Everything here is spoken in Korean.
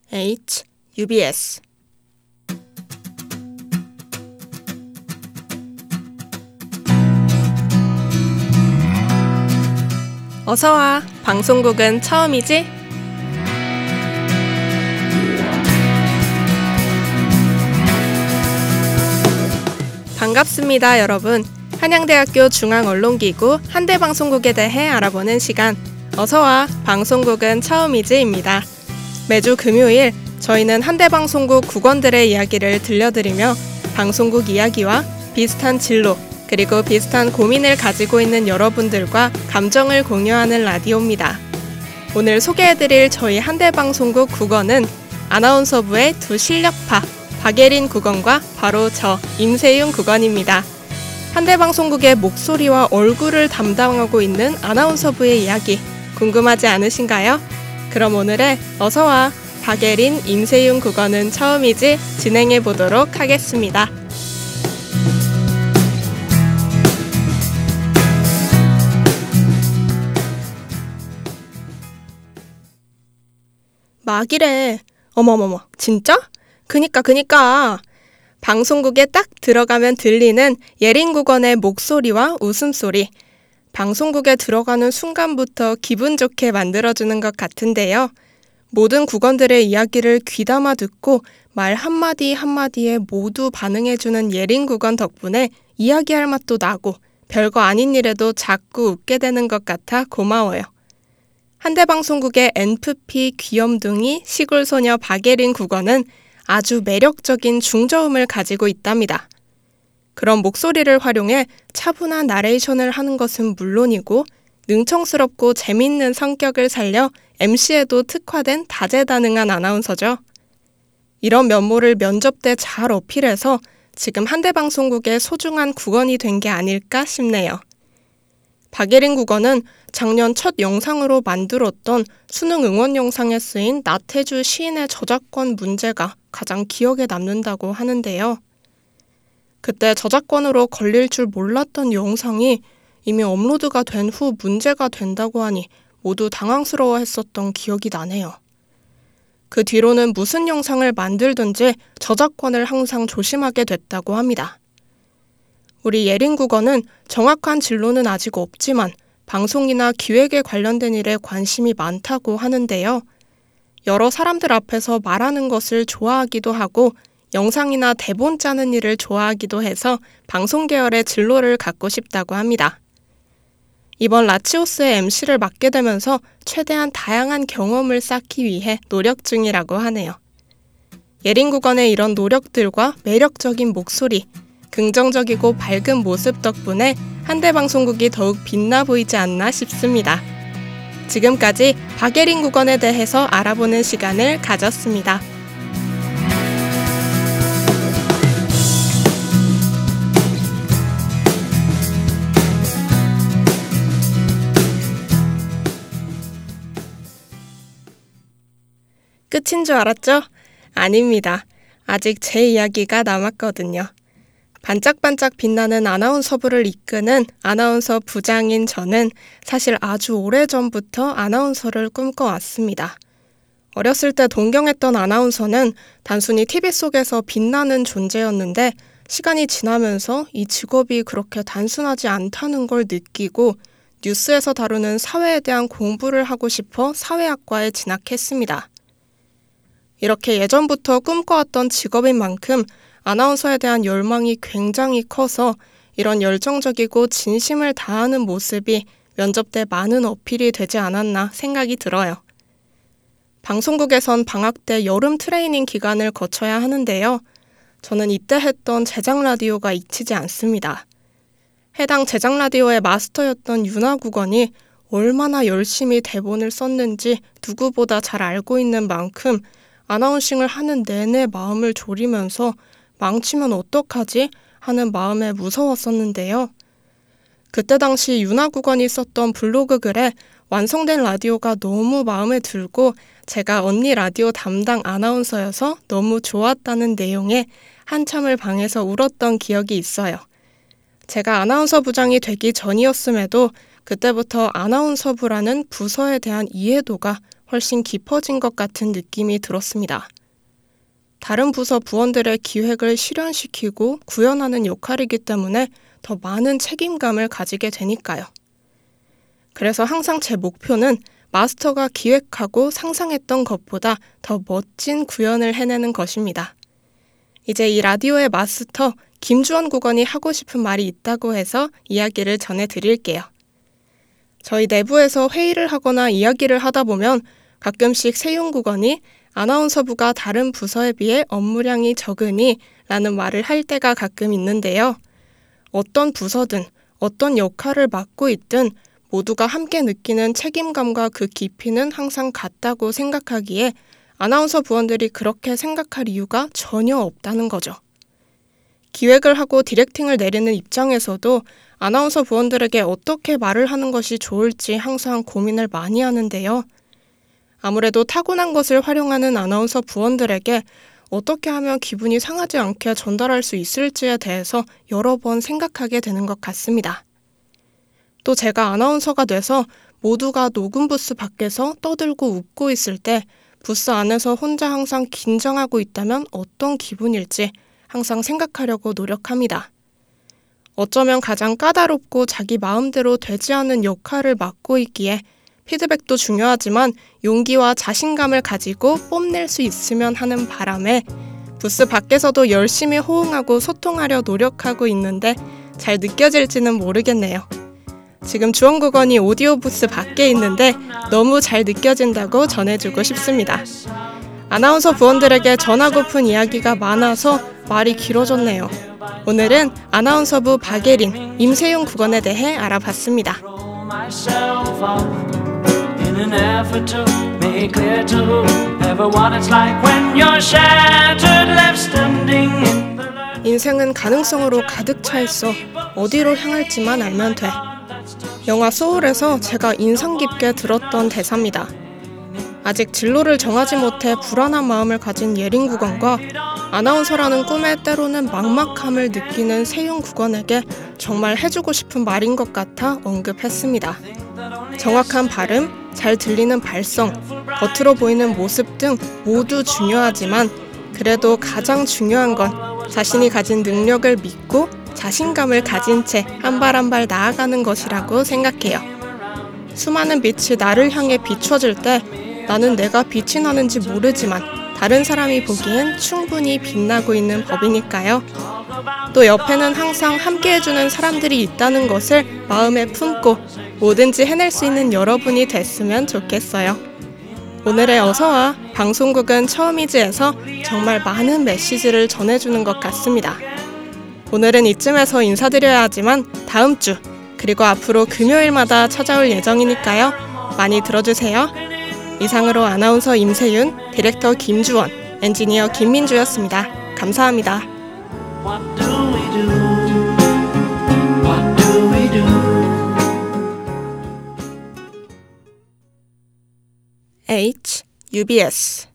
H, UBS. 어서와. 방송국은 처음이지? 반갑습니다, 여러분. 한양대학교 중앙언론기구 한대방송국에 대해 알아보는 시간, 어서와. 방송국은 처음이지입니다. 매주 금요일 저희는 한대방송국 국원들의 이야기를 들려드리며 방송국 이야기와 비슷한 진로, 그리고 비슷한 고민을 가지고 있는 여러분들과 감정을 공유하는 라디오입니다. 오늘 소개해드릴 저희 한대방송국 국원은 아나운서부의 두 실력파, 박예린 국원과 바로 저 임세윤 국원입니다. 한대방송국의 목소리와 얼굴을 담당하고 있는 아나운서부의 이야기 궁금하지 않으신가요? 그럼 오늘의 어서와 박예린, 임세윤 국원은 처음이지 진행해 보도록 하겠습니다. 막이래. 어머머머, 진짜? 그니까. 방송국에 딱 들어가면 들리는 예린 국원의 목소리와 웃음소리. 방송국에 들어가는 순간부터 기분 좋게 만들어주는 것 같은데요. 모든 국원들의 이야기를 귀담아 듣고 말 한마디 한마디에 모두 반응해주는 예린 국원 덕분에 이야기할 맛도 나고 별거 아닌 일에도 자꾸 웃게 되는 것 같아 고마워요. 한대방송국의 NFP 귀염둥이 시골소녀 박예린 국원은 아주 매력적인 중저음을 가지고 있답니다. 그런 목소리를 활용해 차분한 나레이션을 하는 것은 물론이고 능청스럽고 재밌는 성격을 살려 MC에도 특화된 다재다능한 아나운서죠. 이런 면모를 면접 때 잘 어필해서 지금 한대방송국의 소중한 국원이 된 게 아닐까 싶네요. 박예린 국원은 작년 첫 영상으로 만들었던 수능 응원 영상에 쓰인 나태주 시인의 저작권 문제가 가장 기억에 남는다고 하는데요. 그때 저작권으로 걸릴 줄 몰랐던 영상이 이미 업로드가 된 후 문제가 된다고 하니 모두 당황스러워했었던 기억이 나네요. 그 뒤로는 무슨 영상을 만들든지 저작권을 항상 조심하게 됐다고 합니다. 우리 예린 국원은 정확한 진로는 아직 없지만 방송이나 기획에 관련된 일에 관심이 많다고 하는데요. 여러 사람들 앞에서 말하는 것을 좋아하기도 하고 영상이나 대본 짜는 일을 좋아하기도 해서 방송 계열의 진로를 갖고 싶다고 합니다. 이번 라치오스의 MC를 맡게 되면서 최대한 다양한 경험을 쌓기 위해 노력 중이라고 하네요. 예린 국원의 이런 노력들과 매력적인 목소리, 긍정적이고 밝은 모습 덕분에 한대방송국이 더욱 빛나 보이지 않나 싶습니다. 지금까지 박예린 국원에 대해서 알아보는 시간을 가졌습니다. 끝인 줄 알았죠? 아닙니다. 아직 제 이야기가 남았거든요. 반짝반짝 빛나는 아나운서부를 이끄는 아나운서 부장인 저는 사실 아주 오래전부터 아나운서를 꿈꿔왔습니다. 어렸을 때 동경했던 아나운서는 단순히 TV 속에서 빛나는 존재였는데 시간이 지나면서 이 직업이 그렇게 단순하지 않다는 걸 느끼고 뉴스에서 다루는 사회에 대한 공부를 하고 싶어 사회학과에 진학했습니다. 이렇게 예전부터 꿈꿔왔던 직업인 만큼 아나운서에 대한 열망이 굉장히 커서 이런 열정적이고 진심을 다하는 모습이 면접 때 많은 어필이 되지 않았나 생각이 들어요. 방송국에선 방학 때 여름 트레이닝 기간을 거쳐야 하는데요. 저는 이때 했던 제작 라디오가 잊히지 않습니다. 해당 제작 라디오의 마스터였던 윤아 국원이 얼마나 열심히 대본을 썼는지 누구보다 잘 알고 있는 만큼 아나운싱을 하는 내내 마음을 졸이면서 망치면 어떡하지? 하는 마음에 무서웠었는데요. 그때 당시 윤아 국원이 썼던 블로그 글에 완성된 라디오가 너무 마음에 들고 제가 언니 라디오 담당 아나운서여서 너무 좋았다는 내용에 한참을 방에서 울었던 기억이 있어요. 제가 아나운서 부장이 되기 전이었음에도 그때부터 아나운서부라는 부서에 대한 이해도가 훨씬 깊어진 것 같은 느낌이 들었습니다. 다른 부서 부원들의 기획을 실현시키고 구현하는 역할이기 때문에 더 많은 책임감을 가지게 되니까요. 그래서 항상 제 목표는 마스터가 기획하고 상상했던 것보다 더 멋진 구현을 해내는 것입니다. 이제 이 라디오의 마스터 김주원 국원이 하고 싶은 말이 있다고 해서 이야기를 전해드릴게요. 저희 내부에서 회의를 하거나 이야기를 하다 보면 가끔씩 세용 국원이 아나운서부가 다른 부서에 비해 업무량이 적으니 라는 말을 할 때가 가끔 있는데요. 어떤 부서든 어떤 역할을 맡고 있든 모두가 함께 느끼는 책임감과 그 깊이는 항상 같다고 생각하기에 아나운서 부원들이 그렇게 생각할 이유가 전혀 없다는 거죠. 기획을 하고 디렉팅을 내리는 입장에서도 아나운서 부원들에게 어떻게 말을 하는 것이 좋을지 항상 고민을 많이 하는데요. 아무래도 타고난 것을 활용하는 아나운서 부원들에게 어떻게 하면 기분이 상하지 않게 전달할 수 있을지에 대해서 여러 번 생각하게 되는 것 같습니다. 또 제가 아나운서가 돼서 모두가 녹음 부스 밖에서 떠들고 웃고 있을 때 부스 안에서 혼자 항상 긴장하고 있다면 어떤 기분일지 항상 생각하려고 노력합니다. 어쩌면 가장 까다롭고 자기 마음대로 되지 않은 역할을 맡고 있기에 피드백도 중요하지만 용기와 자신감을 가지고 뽐낼 수 있으면 하는 바람에 부스 밖에서도 열심히 호응하고 소통하려 노력하고 있는데 잘 느껴질지는 모르겠네요. 지금 주원국원이 오디오 부스 밖에 있는데 너무 잘 느껴진다고 전해주고 싶습니다. 아나운서 부원들에게 전하고픈 이야기가 많아서 말이 길어졌네요. 오늘은 아나운서부 박예린, 임세윤 국원에 대해 알아봤습니다. 인생은 가능성으로 가득 차 있어 어디로 향할지만 알면 돼. 영화 소울에서 제가 인상 깊게 들었던 대사입니다. 아직 진로를 정하지 못해 불안한 마음을 가진 예린 국원과 아나운서라는 꿈에 때로는 막막함을 느끼는 세윤 국원에게 정말 해주고 싶은 말인 것 같아 언급했습니다. 정확한 발음, 잘 들리는 발성, 겉으로 보이는 모습 등 모두 중요하지만 그래도 가장 중요한 건 자신이 가진 능력을 믿고 자신감을 가진 채 한 발 한 발 나아가는 것이라고 생각해요. 수많은 빛이 나를 향해 비춰질 때 나는 내가 빛이 나는지 모르지만 다른 사람이 보기엔 충분히 빛나고 있는 법이니까요. 또 옆에는 항상 함께해주는 사람들이 있다는 것을 마음에 품고 뭐든지 해낼 수 있는 여러분이 됐으면 좋겠어요. 오늘의 어서와 방송국은 처음이지에서 정말 많은 메시지를 전해주는 것 같습니다. 오늘은 이쯤에서 인사드려야 하지만 다음 주 그리고 앞으로 금요일마다 찾아올 예정이니까요. 많이 들어주세요. 이상으로 아나운서 임세윤, 디렉터 김주원, 엔지니어 김민주였습니다. 감사합니다. UBS